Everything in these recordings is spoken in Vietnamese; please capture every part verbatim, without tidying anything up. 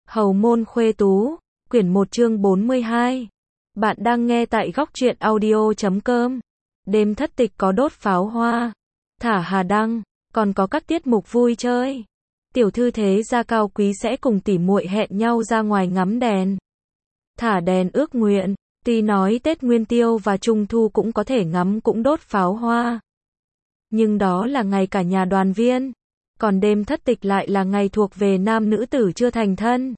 Hầu môn khuê tú, quyển một chương bốn mươi hai. Bạn đang nghe tại góc truyện audio chấm com. Đêm thất tịch có đốt pháo hoa, thả hà đăng, còn có các tiết mục vui chơi. Tiểu thư thế gia cao quý sẽ cùng tỉ muội hẹn nhau ra ngoài ngắm đèn, thả đèn ước nguyện. Tuy nói Tết Nguyên Tiêu và Trung Thu cũng có thể ngắm cũng đốt pháo hoa, nhưng đó là ngày cả nhà đoàn viên. Còn đêm thất tịch lại là ngày thuộc về nam nữ tử chưa thành thân.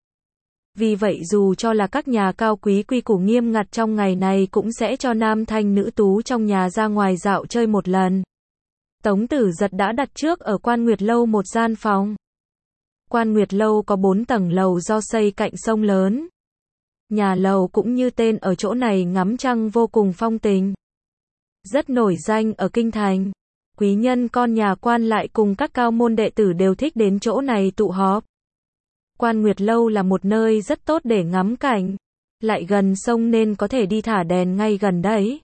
Vì vậy dù cho là các nhà cao quý quy củ nghiêm ngặt trong ngày này cũng sẽ cho nam thanh nữ tú trong nhà ra ngoài dạo chơi một lần. Tống Tử Giật đã đặt trước ở Quan Nguyệt Lâu một gian phòng. Quan Nguyệt Lâu có bốn tầng lầu do xây cạnh sông lớn. Nhà lầu cũng như tên ở chỗ này ngắm trăng vô cùng phong tình, rất nổi danh ở kinh thành. Quý nhân con nhà quan lại cùng các cao môn đệ tử đều thích đến chỗ này tụ họp. Quan Nguyệt Lâu là một nơi rất tốt để ngắm cảnh, lại gần sông nên có thể đi thả đèn ngay gần đấy.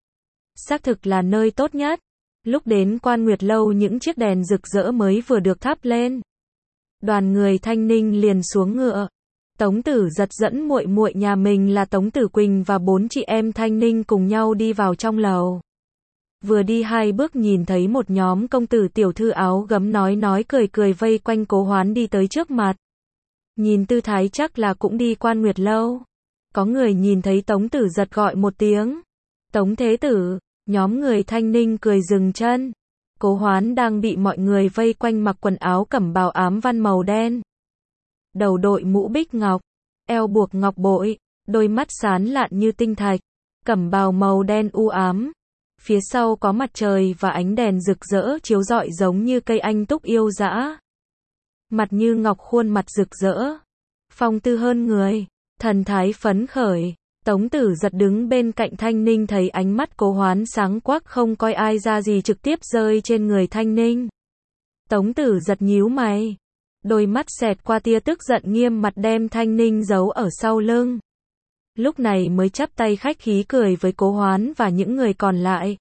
Xác thực là nơi tốt nhất. Lúc đến Quan Nguyệt Lâu những chiếc đèn rực rỡ mới vừa được thắp lên. Đoàn người Thanh Ninh liền xuống ngựa. Tống Tử Giật dẫn muội muội nhà mình là Tống Tử Quỳnh và bốn chị em Thanh Ninh cùng nhau đi vào trong lầu. Vừa đi hai bước nhìn thấy một nhóm công tử tiểu thư áo gấm nói nói cười cười vây quanh Cố Hoán đi tới trước mặt. Nhìn tư thái chắc là cũng đi Quan Nguyệt Lâu. Có người nhìn thấy Tống Tử Giật gọi một tiếng Tống Thế Tử, nhóm người Thanh Ninh cười dừng chân. Cố Hoán đang bị mọi người vây quanh mặc quần áo cẩm bào ám văn màu đen, đầu đội mũ bích ngọc, eo buộc ngọc bội, đôi mắt sáng lạn như tinh thạch, cẩm bào màu đen u ám. Phía sau có mặt trời và ánh đèn rực rỡ chiếu rọi giống như cây anh túc yêu dã. Mặt như ngọc, khuôn mặt rực rỡ, phong tư hơn người, thần thái phấn khởi. Tống Tử Giật đứng bên cạnh Thanh Ninh thấy ánh mắt Cố Hoán sáng quắc không coi ai ra gì trực tiếp rơi trên người Thanh Ninh. Tống Tử Giật nhíu mày, đôi mắt xẹt qua tia tức giận nghiêm mặt đem Thanh Ninh giấu ở sau lưng. Lúc này mới chắp tay khách khí cười với Cố Hoán và những người còn lại.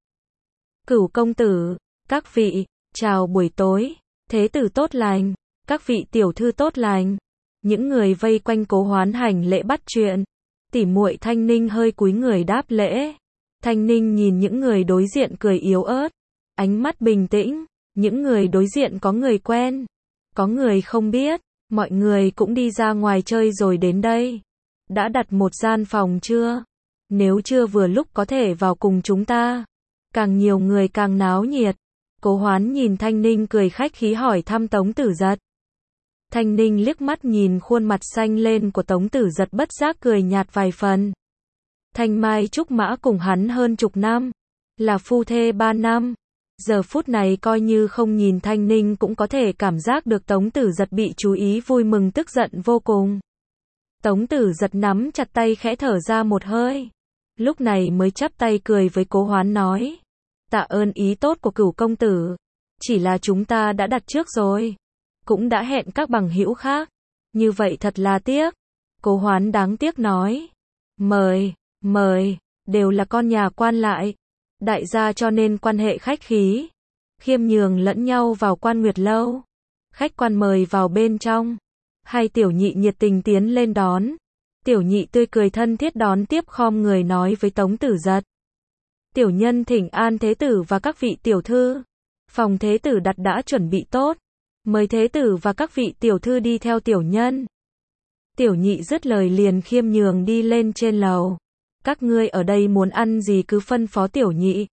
Cửu công tử, các vị, chào buổi tối. Thế tử tốt lành, các vị tiểu thư tốt lành. Những người vây quanh Cố Hoán hành lễ bắt chuyện. Tỉ muội Thanh Ninh hơi cúi người đáp lễ. Thanh Ninh nhìn những người đối diện cười yếu ớt, ánh mắt bình tĩnh. Những người đối diện có người quen, có người không biết. Mọi người cũng đi ra ngoài chơi rồi đến đây. Đã đặt một gian phòng chưa? Nếu chưa vừa lúc có thể vào cùng chúng ta. Càng nhiều người càng náo nhiệt. Cố Hoán nhìn Thanh Ninh cười khách khí hỏi thăm Tống Tử Giật. Thanh Ninh liếc mắt nhìn khuôn mặt xanh lên của Tống Tử Giật bất giác cười nhạt vài phần. Thanh Mai trúc mã cùng hắn hơn chục năm, là phu thê ba năm. Giờ phút này coi như không nhìn Thanh Ninh cũng có thể cảm giác được Tống Tử Giật bị chú ý, vui mừng tức giận vô cùng. Tống Tử Giật nắm chặt tay khẽ thở ra một hơi. Lúc này mới chắp tay cười với Cố Hoán nói. Tạ ơn ý tốt của Cửu công tử. Chỉ là chúng ta đã đặt trước rồi. Cũng đã hẹn các bằng hữu khác. Như vậy thật là tiếc. Cố Hoán đáng tiếc nói. Mời, mời, đều là con nhà quan lại. Đại gia cho nên quan hệ khách khí. Khiêm nhường lẫn nhau vào Quan Nguyệt Lâu. Khách quan mời vào bên trong. Hai tiểu nhị nhiệt tình tiến lên đón. Tiểu nhị tươi cười thân thiết đón tiếp khom người nói với Tống Tử Giật. Tiểu nhân thỉnh an thế tử và các vị tiểu thư. Phòng thế tử đặt đã chuẩn bị tốt. Mời thế tử và các vị tiểu thư đi theo tiểu nhân. Tiểu nhị dứt lời liền khiêm nhường đi lên trên lầu. Các ngươi ở đây muốn ăn gì cứ phân phó tiểu nhị.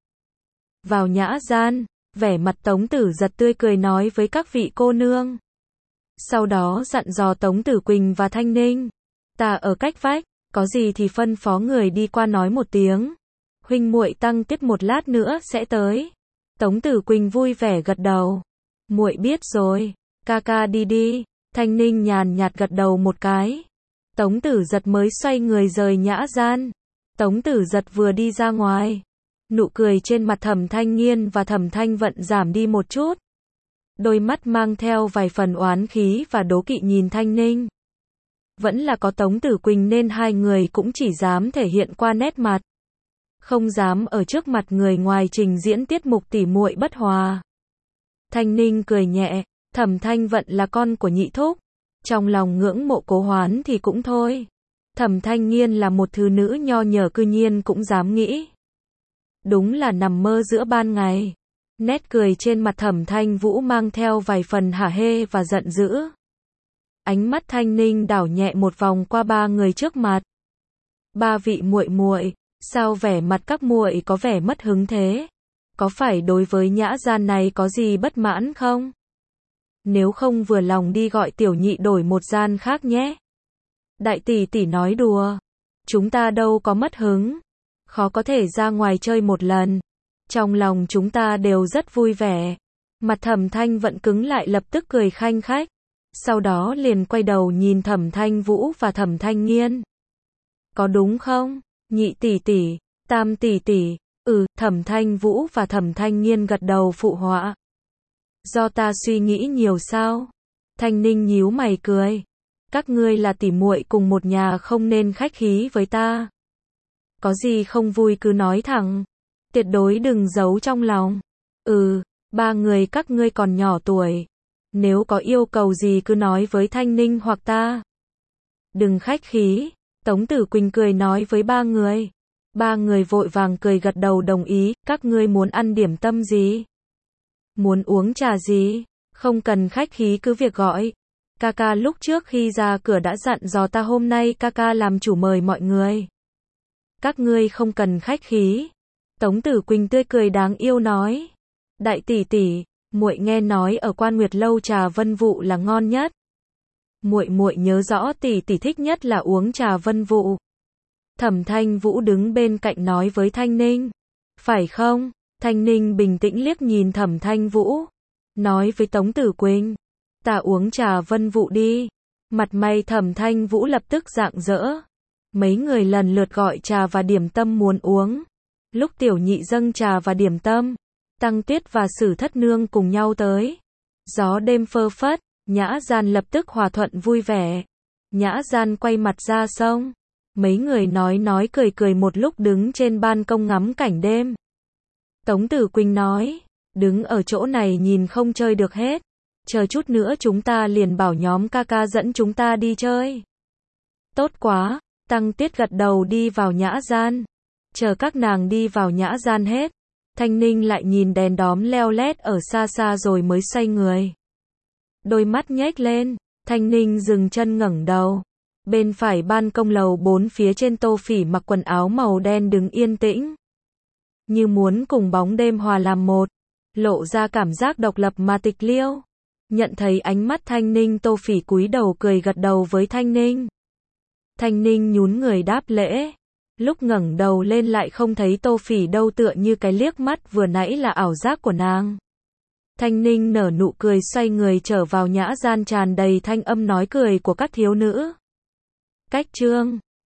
Vào nhã gian, vẻ mặt Tống Tử Giật tươi cười nói với các vị cô nương. Sau đó dặn dò Tống Tử Quỳnh và Thanh Ninh. Ta ở cách vách, có gì thì phân phó người đi qua nói một tiếng. Huynh muội tăng tiết một lát nữa sẽ tới. Tống Tử Quỳnh vui vẻ gật đầu. Muội biết rồi, ca ca đi đi. Thanh Ninh nhàn nhạt gật đầu một cái. Tống Tử Giật mới xoay người rời nhã gian. Tống Tử Giật vừa đi ra ngoài, nụ cười trên mặt Thẩm Thanh Nghiên và Thẩm Thanh Vận giảm đi một chút. Đôi mắt mang theo vài phần oán khí và đố kỵ nhìn Thanh Ninh. Vẫn là có Tống Tử Quỳnh nên hai người cũng chỉ dám thể hiện qua nét mặt, không dám ở trước mặt người ngoài trình diễn tiết mục tỉ muội bất hòa. Thanh Ninh cười nhẹ, Thẩm Thanh Vận là con của nhị thúc, Trong lòng ngưỡng mộ Cố Hoán thì cũng thôi. Thẩm Thanh Nghiên là một thứ nữ nho nhờ cư nhiên cũng dám nghĩ. Đúng là nằm mơ giữa ban ngày. Nét cười trên mặt Thẩm Thanh Vũ mang theo vài phần hả hê và giận dữ. Ánh mắt Thanh Ninh đảo nhẹ một vòng qua ba người trước mặt. Ba vị muội muội, sao vẻ mặt các muội có vẻ mất hứng thế? Có phải đối với nhã gian này có gì bất mãn không? Nếu không vừa lòng đi gọi tiểu nhị đổi một gian khác nhé. Đại tỷ tỷ nói đùa. Chúng ta đâu có mất hứng. Khó có thể ra ngoài chơi một lần. Trong lòng chúng ta đều rất vui vẻ. Mặt Thẩm Thanh vẫn cứng lại, lập tức cười khanh khách. Sau đó liền quay đầu nhìn Thẩm Thanh Vũ và Thẩm Thanh Nghiên. Có đúng không? Nhị tỷ tỷ, tam tỷ tỷ. Ừ, Thẩm Thanh Vũ và Thẩm Thanh Nghiên gật đầu phụ họa. Do ta suy nghĩ nhiều sao? Thanh Ninh nhíu mày cười. Các ngươi là tỉ muội cùng một nhà, không nên khách khí với ta. Có gì không vui cứ nói thẳng. Tuyệt đối đừng giấu trong lòng. Ừ, ba người các ngươi còn nhỏ tuổi. Nếu có yêu cầu gì cứ nói với Thanh Ninh hoặc ta. Đừng khách khí. Tống Tử Quỳnh cười nói với ba người. Ba người vội vàng cười gật đầu đồng ý. Các ngươi muốn ăn điểm tâm gì? Muốn uống trà gì? Không cần khách khí cứ việc gọi. Kaka lúc trước khi ra cửa đã dặn dò ta hôm nay Kaka làm chủ mời mọi người. Các ngươi không cần khách khí. Tống Tử Quỳnh tươi cười đáng yêu nói. Đại tỷ tỷ, muội nghe nói ở Quan Nguyệt lâu trà Vân Vụ là ngon nhất. Muội muội nhớ rõ tỷ tỷ thích nhất là uống trà Vân Vụ. Thẩm Thanh Vũ đứng bên cạnh nói với Thanh Ninh. Phải không? Thanh Ninh bình tĩnh liếc nhìn Thẩm Thanh Vũ. Nói với Tống Tử Quỳnh. Ta uống trà Vân Vụ đi. Mặt mày Thẩm Thanh Vũ lập tức rạng rỡ. Mấy người lần lượt gọi trà và điểm tâm muốn uống. Lúc tiểu nhị dâng trà và điểm tâm, Tăng Tuyết và Sử Thất Nương cùng nhau tới. Gió đêm phơ phất, Nhã Gian lập tức hòa thuận vui vẻ. Nhã Gian quay mặt ra sông. Mấy người nói nói cười cười một lúc đứng trên ban công ngắm cảnh đêm. Tống Tử Quỳnh nói, đứng ở chỗ này nhìn không chơi được hết. Chờ chút nữa chúng ta liền bảo nhóm Kaka dẫn chúng ta đi chơi. Tốt quá, Tăng Tuyết gật đầu đi vào Nhã Gian. Chờ các nàng đi vào Nhã Gian hết. Thanh Ninh lại nhìn đèn đóm leo lét ở xa xa rồi mới xoay người. Đôi mắt nhếch lên, Thanh Ninh dừng chân ngẩng đầu. Bên phải ban công lầu bốn phía trên Tô Phỉ mặc quần áo màu đen đứng yên tĩnh. Như muốn cùng bóng đêm hòa làm một. Lộ ra cảm giác độc lập mà tịch liêu. Nhận thấy ánh mắt Thanh Ninh, Tô Phỉ cúi đầu cười gật đầu với Thanh Ninh. Thanh Ninh nhún người đáp lễ. Lúc ngẩng đầu lên lại không thấy Tô Phỉ đâu, tựa như cái liếc mắt vừa nãy là ảo giác của nàng. Thanh Ninh nở nụ cười xoay người trở vào Nhã Gian, tràn đầy thanh âm nói cười của các thiếu nữ. Cách chương